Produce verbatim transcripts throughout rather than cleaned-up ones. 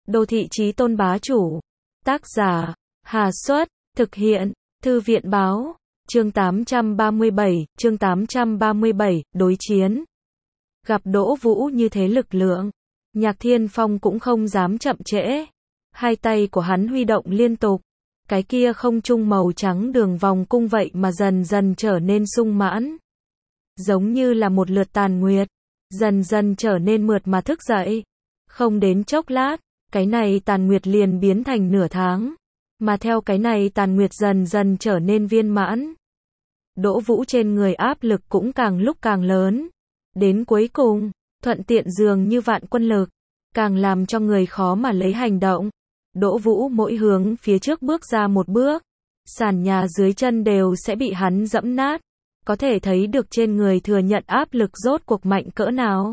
Đô thị chí tôn bá chủ. Tác giả, Hà Xuất, thực hiện, Thư viện báo, chương tám trăm ba mươi bảy, chương tám trăm ba mươi bảy, đối chiến. Gặp Đỗ Vũ như thế lực lượng, Nhạc Thiên Phong cũng không dám chậm trễ. Hai tay của hắn huy động liên tục, cái kia không trung màu trắng đường vòng cung vậy mà dần dần trở nên sung mãn. Giống như là một lượt tàn nguyệt, dần dần trở nên mượt mà thức dậy. Không đến chốc lát, cái này tàn nguyệt liền biến thành nửa tháng, mà theo cái này tàn nguyệt dần dần trở nên viên mãn. Đỗ Vũ trên người áp lực cũng càng lúc càng lớn. Đến cuối cùng, thuận tiện dường như vạn quân lực, càng làm cho người khó mà lấy hành động. Đỗ Vũ mỗi hướng phía trước bước ra một bước, sàn nhà dưới chân đều sẽ bị hắn dẫm nát. Có thể thấy được trên người thừa nhận áp lực rốt cuộc mạnh cỡ nào.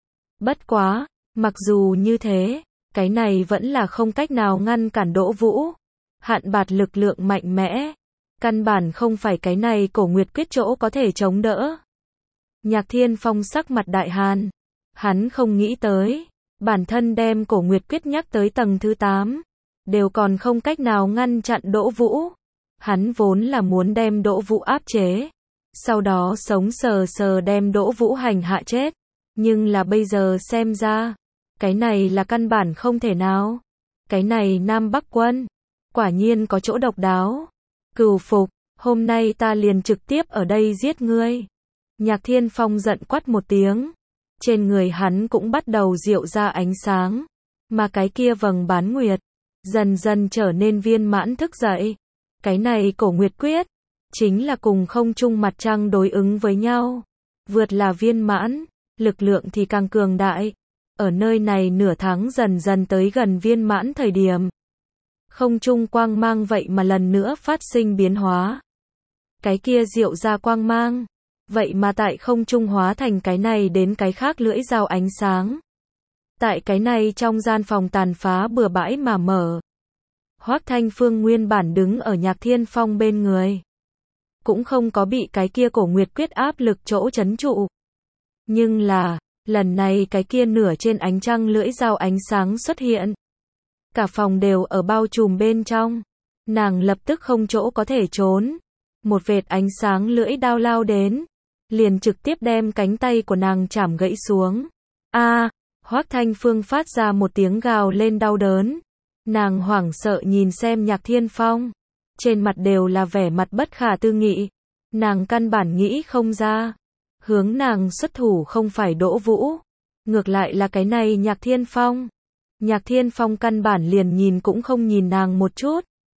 Bất quá, mặc dù như thế, cái này vẫn là không cách nào ngăn cản Đỗ Vũ. Hạn bạt lực lượng mạnh mẽ, căn bản không phải cái này Cổ Nguyệt Quyết chỗ có thể chống đỡ. Nhạc Thiên Phong sắc mặt đại hàn, hắn không nghĩ tới, bản thân đem Cổ Nguyệt Quyết nhắc tới tầng thứ tám, đều còn không cách nào ngăn chặn Đỗ Vũ. Hắn vốn là muốn đem Đỗ Vũ áp chế, sau đó sống sờ sờ đem Đỗ Vũ hành hạ chết, nhưng là bây giờ xem ra, cái này là căn bản không thể nào. Cái này Nam Bắc Quân, quả nhiên có chỗ độc đáo. Cừu phục, hôm nay ta liền trực tiếp ở đây giết ngươi. Nhạc Thiên Phong giận quát một tiếng, trên người hắn cũng bắt đầu diệu ra ánh sáng, mà cái kia vầng bán nguyệt, dần dần trở nên viên mãn thức dậy. Cái này Cổ Nguyệt Quyết, chính là cùng không trung mặt trăng đối ứng với nhau. Vượt là viên mãn, lực lượng thì càng cường đại. Ở nơi này nửa tháng dần dần tới gần viên mãn thời điểm, không trung quang mang vậy mà lần nữa phát sinh biến hóa. Cái kia diệu ra quang mang, vậy mà tại không trung hóa thành cái này đến cái khác lưỡi dao ánh sáng. Tại cái này trong gian phòng tàn phá bừa bãi mà mở. Hoắc Thanh Phương nguyên bản đứng ở Nhạc Thiên Phong bên người, cũng không có bị cái kia Cổ Nguyệt Quyết áp lực chỗ trấn trụ. Nhưng là, lần này cái kia nửa trên ánh trăng lưỡi dao ánh sáng xuất hiện. Cả phòng đều ở bao trùm bên trong. Nàng lập tức không chỗ có thể trốn. Một vệt ánh sáng lưỡi đao lao đến, liền trực tiếp đem cánh tay của nàng chảm gãy xuống. A, à, Hoắc Thanh Phương phát ra một tiếng gào lên đau đớn. Nàng hoảng sợ nhìn xem Nhạc Thiên Phong, trên mặt đều là vẻ mặt bất khả tư nghị. Nàng căn bản nghĩ không ra, hướng nàng xuất thủ không phải Đỗ Vũ, ngược lại là cái này Nhạc Thiên Phong. Nhạc Thiên Phong căn bản liền nhìn cũng không nhìn nàng một chút.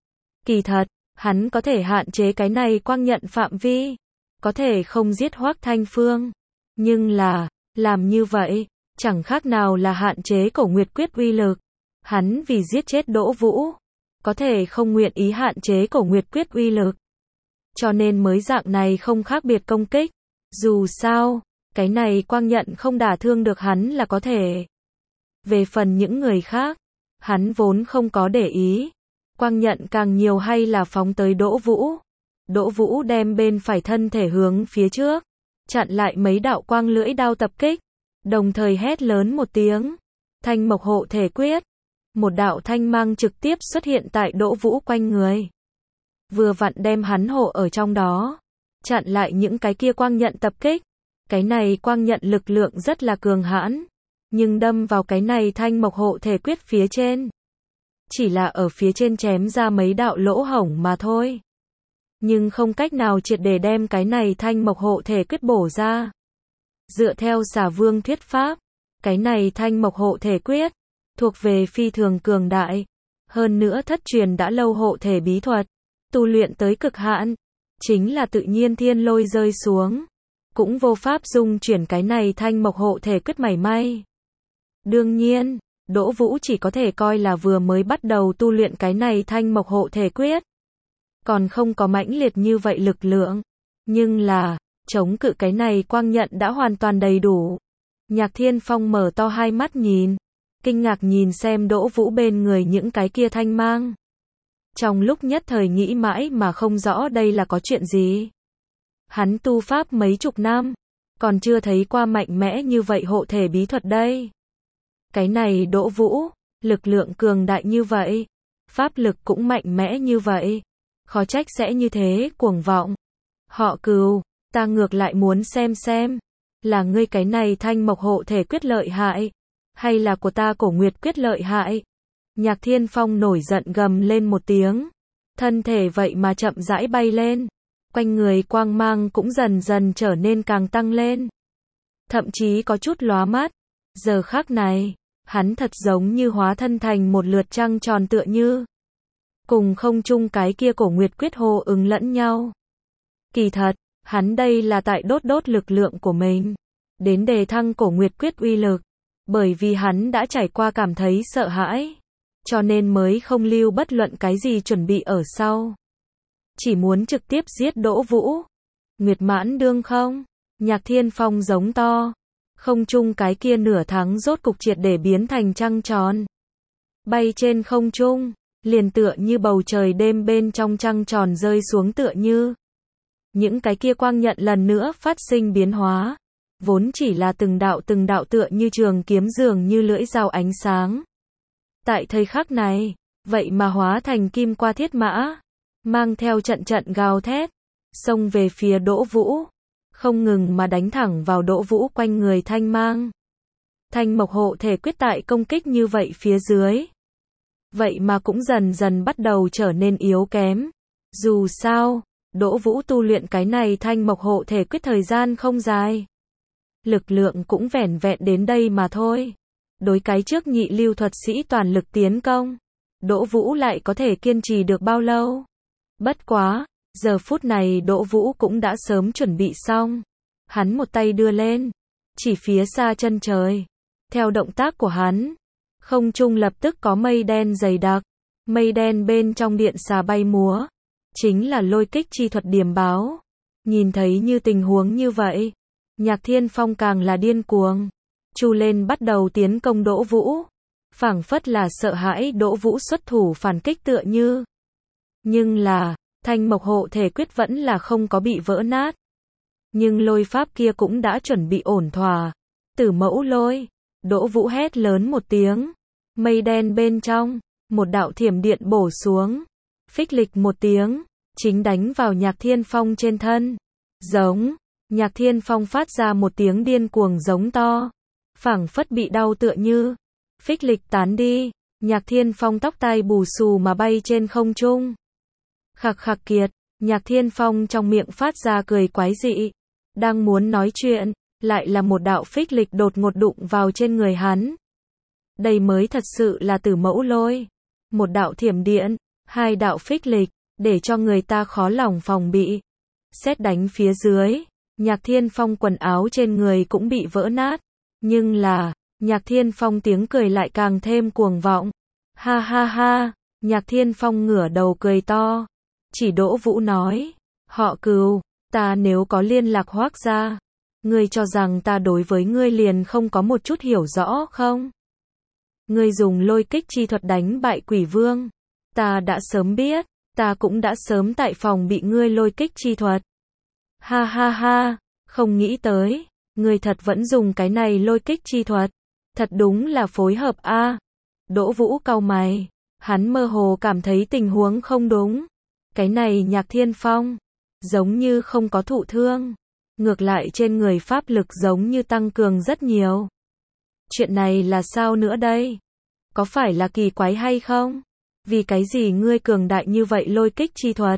Kỳ thật, hắn có thể hạn chế cái này quang nhận phạm vi, có thể không giết Hoắc Thanh Phương, nhưng là, làm như vậy, chẳng khác nào là hạn chế Cổ Nguyệt Quyết uy lực. Hắn vì giết chết Đỗ Vũ, có thể không nguyện ý hạn chế Cổ Nguyệt Quyết uy lực, cho nên mới dạng này không khác biệt công kích. Dù sao, cái này quang nhận không đả thương được hắn là có thể. Về phần những người khác, hắn vốn không có để ý. Quang nhận càng nhiều hay là phóng tới Đỗ Vũ. Đỗ Vũ đem bên phải thân thể hướng phía trước, chặn lại mấy đạo quang lưỡi đao tập kích, đồng thời hét lớn một tiếng. Thanh Mộc Hộ Thể Quyết. Một đạo thanh mang trực tiếp xuất hiện tại Đỗ Vũ quanh người, vừa vặn đem hắn hộ ở trong đó, chặn lại những cái kia quang nhận tập kích. Cái này quang nhận lực lượng rất là cường hãn, nhưng đâm vào cái này Thanh Mộc Hộ Thể Quyết phía trên, chỉ là ở phía trên chém ra mấy đạo lỗ hổng mà thôi, nhưng không cách nào triệt để đem cái này Thanh Mộc Hộ Thể Quyết bổ ra. Dựa theo Xà Vương thuyết pháp, cái này Thanh Mộc Hộ Thể Quyết thuộc về phi thường cường đại, hơn nữa thất truyền đã lâu hộ thể bí thuật, tu luyện tới cực hạn, chính là tự nhiên thiên lôi rơi xuống, cũng vô pháp dung chuyển cái này Thanh Mộc Hộ Thể Quyết mảy may. Đương nhiên, Đỗ Vũ chỉ có thể coi là vừa mới bắt đầu tu luyện cái này Thanh Mộc Hộ Thể Quyết, còn không có mãnh liệt như vậy lực lượng, nhưng là, chống cự cái này quang nhận đã hoàn toàn đầy đủ. Nhạc Thiên Phong mở to hai mắt nhìn, kinh ngạc nhìn xem Đỗ Vũ bên người những cái kia thanh mang. Trong lúc nhất thời nghĩ mãi mà không rõ đây là có chuyện gì. Hắn tu pháp mấy chục năm, còn chưa thấy qua mạnh mẽ như vậy hộ thể bí thuật đây. Cái này Đỗ Vũ, Lực lượng cường đại như vậy, pháp lực cũng mạnh mẽ như vậy, khó trách sẽ như thế cuồng vọng. Họ Cừu, ta ngược lại muốn xem xem, là ngươi cái này Thanh Mộc Hộ Thể Quyết lợi hại, hay là của ta Cổ Nguyệt Quyết lợi hại? Nhạc Thiên Phong nổi giận gầm lên một tiếng, thân thể vậy mà chậm rãi bay lên, quanh người quang mang cũng dần dần trở nên càng tăng lên, thậm chí có chút lóa mắt. Giờ khắc này, hắn thật giống như hóa thân thành một lượt trăng tròn tựa như, cùng không trung cái kia Cổ Nguyệt Quyết hồ ứng lẫn nhau. Kỳ thật, hắn đây là tại đốt đốt lực lượng của mình, đến đề thăng Cổ Nguyệt Quyết uy lực, bởi vì hắn đã trải qua cảm thấy sợ hãi, cho nên mới không lưu bất luận cái gì chuẩn bị ở sau. Chỉ muốn trực tiếp giết Đỗ Vũ. Nguyệt Mãn Đương không? Nhạc Thiên Phong giống to. Không trung cái kia nửa tháng rốt cục triệt để biến thành trăng tròn. Bay trên không trung, liền tựa như bầu trời đêm bên trong trăng tròn rơi xuống tựa như. Những cái kia quang nhận lần nữa phát sinh biến hóa. Vốn chỉ là từng đạo từng đạo tựa như trường kiếm dường như lưỡi dao ánh sáng. Tại thời khắc này, vậy mà hóa thành kim qua thiết mã, mang theo trận trận gào thét, xông về phía Đỗ Vũ, không ngừng mà đánh thẳng vào Đỗ Vũ quanh người thanh mang. Thanh Mộc Hộ Thể Quyết tại công kích như vậy phía dưới, vậy mà cũng dần dần bắt đầu trở nên yếu kém. Dù sao, Đỗ Vũ tu luyện cái này Thanh Mộc Hộ Thể Quyết thời gian không dài, lực lượng cũng vẻn vẹn đến đây mà thôi. Đối cái trước nhị lưu thuật sĩ toàn lực tiến công, Đỗ Vũ lại có thể kiên trì được bao lâu? Bất quá, giờ phút này Đỗ Vũ cũng đã sớm chuẩn bị xong. Hắn một tay đưa lên, chỉ phía xa chân trời. Theo động tác của hắn, không trung lập tức có mây đen dày đặc. Mây đen bên trong điện xà bay múa, chính là lôi kích chi thuật điềm báo. Nhìn thấy như tình huống như vậy, Nhạc Thiên Phong càng là điên cuồng. Chu lên bắt đầu tiến công Đỗ Vũ, phảng phất là sợ hãi Đỗ Vũ xuất thủ phản kích tựa như. Nhưng là, Thanh Mộc Hộ Thể Quyết vẫn là không có bị vỡ nát. Nhưng lôi pháp kia cũng đã chuẩn bị ổn thỏa. Tử Mẫu Lôi, Đỗ Vũ hét lớn một tiếng, mây đen bên trong, một đạo thiểm điện bổ xuống, phích lịch một tiếng, chính đánh vào Nhạc Thiên Phong trên thân. Giống, Nhạc Thiên Phong phát ra một tiếng điên cuồng giống to, phảng phất bị đau tựa như. Phích lịch tán đi, Nhạc Thiên Phong tóc tai bù xù mà bay trên không trung. Khạc khạc kiệt, Nhạc Thiên Phong trong miệng phát ra cười quái dị, đang muốn nói chuyện, lại là một đạo phích lịch đột ngột đụng vào trên người hắn. Đây mới thật sự là Tử Mẫu Lôi. Một đạo thiểm điện, hai đạo phích lịch, để cho người ta khó lòng phòng bị. Sét đánh phía dưới, Nhạc Thiên Phong quần áo trên người cũng bị vỡ nát. Nhưng là, Nhạc Thiên Phong tiếng cười lại càng thêm cuồng vọng. Ha ha ha, Nhạc Thiên Phong ngửa đầu cười to. Chỉ Đỗ Vũ nói, họ Cừu, ta nếu có liên lạc Hoác gia, ngươi cho rằng ta đối với ngươi liền không có một chút hiểu rõ không? Ngươi dùng lôi kích chi thuật đánh bại Quỷ Vương, ta đã sớm biết, ta cũng đã sớm tại phòng bị ngươi lôi kích chi thuật. Ha ha ha, không nghĩ tới, ngươi thật vẫn dùng cái này lôi kích chi thuật, thật đúng là phối hợp a. À. Đỗ Vũ cau mày, hắn mơ hồ cảm thấy tình huống không đúng. Cái này Nhạc Thiên Phong, giống như không có thụ thương, ngược lại trên người pháp lực giống như tăng cường rất nhiều. Chuyện này là sao nữa đây? Có phải là kỳ quái hay không? Vì cái gì ngươi cường đại như vậy lôi kích chi thuật,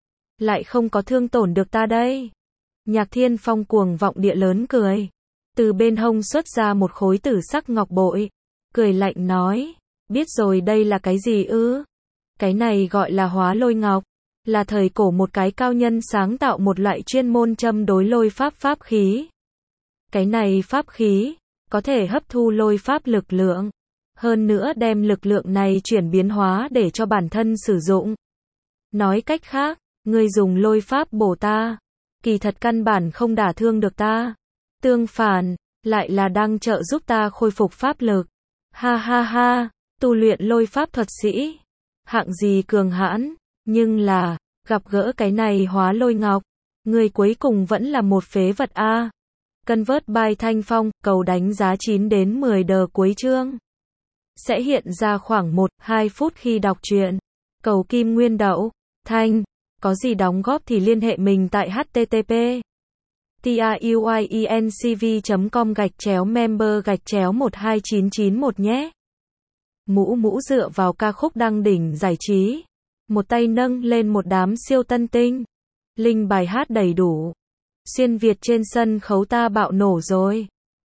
lại không có thương tổn được ta đây? Nhạc Thiên Phong cuồng vọng địa lớn cười, từ bên hông xuất ra một khối tử sắc ngọc bội, cười lạnh nói, biết rồi đây là cái gì ư? Cái này gọi là Hóa Lôi Ngọc, là thời cổ một cái cao nhân sáng tạo một loại chuyên môn châm đối lôi pháp pháp khí. Cái này pháp khí, có thể hấp thu lôi pháp lực lượng, hơn nữa đem lực lượng này chuyển biến hóa để cho bản thân sử dụng. Nói cách khác, ngươi dùng lôi pháp bổ ta, kỳ thật căn bản không đả thương được ta. Tương phản, lại là đang trợ giúp ta khôi phục pháp lực. Ha ha ha, tu luyện lôi pháp thuật sĩ, hạng gì cường hãn, nhưng là, gặp gỡ cái này Hóa Lôi Ngọc, ngươi cuối cùng vẫn là một phế vật a. Convert by Thanh Phong, cầu đánh giá chín đến mười đờ cuối chương. sẽ hiện ra khoảng một đến hai phút khi đọc truyện. Cầu Kim Nguyên Đậu, Thanh, có gì đóng góp thì liên hệ mình tại h t t p truyencv chấm com gạch chéo member gạch chéo một hai chín chín một nhé. Mũ mũ dựa vào ca khúc đăng đỉnh giải trí. Một tay nâng lên một đám siêu tân tinh. Link bài hát đầy đủ. Xuyên Việt trên sân khấu ta bạo nổ rồi.